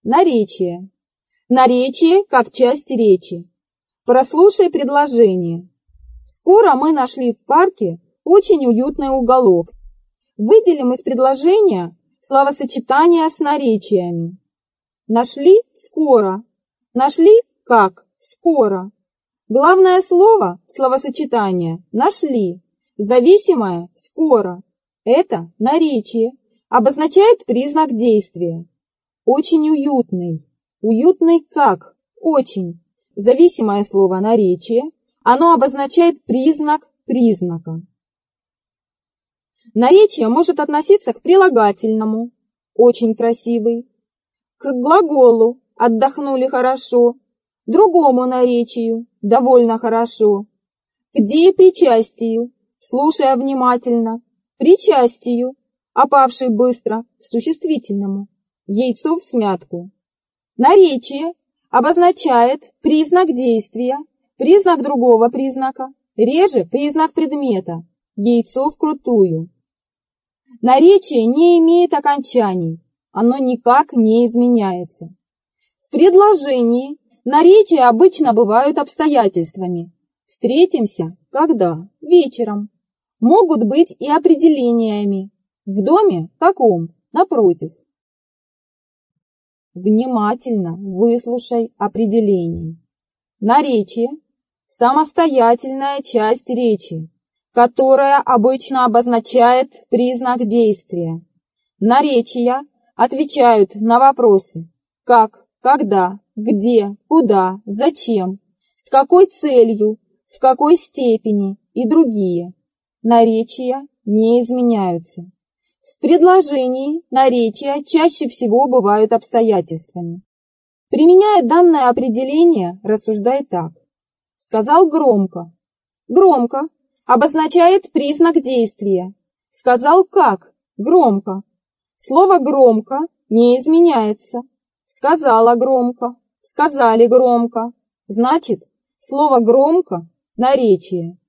Наречие. Наречие как часть речи. Прослушай предложение. Скоро мы нашли в парке очень уютный уголок. Выделим из предложения словосочетания с наречиями. Нашли скоро. Нашли как скоро. Главное слово словосочетания нашли. Зависимое скоро. Это наречие. Обозначает признак действия. Очень уютный. Уютный как? Очень. Зависимое слово наречие. Оно обозначает признак признака. Наречие может относиться к прилагательному. Очень красивый. К глаголу. Отдохнули хорошо. Другому наречию. Довольно хорошо. К деепричастию. Слушая внимательно. Причастию. Опавший быстро. К существительному. Яйцо в смятку. Наречие обозначает признак действия, признак другого признака, реже признак предмета, яйцо вкрутую. Наречие не имеет окончаний, оно никак не изменяется. В предложении наречия обычно бывают обстоятельствами. Встретимся, когда? Вечером. Могут быть и определениями. В доме каком? Напротив. Внимательно выслушай определение. Наречие – самостоятельная часть речи, которая обычно обозначает признак действия. Наречия отвечают на вопросы «как», «когда», «где», «куда», «зачем», «с какой целью», «в какой степени» и другие. Наречия не изменяются. В предложении наречия чаще всего бывают обстоятельствами. Применяя данное определение, рассуждай так. Сказал громко. Громко обозначает признак действия. Сказал как? Громко. Слово «громко» не изменяется. Сказала громко. Сказали громко. Значит, слово «громко» – наречие.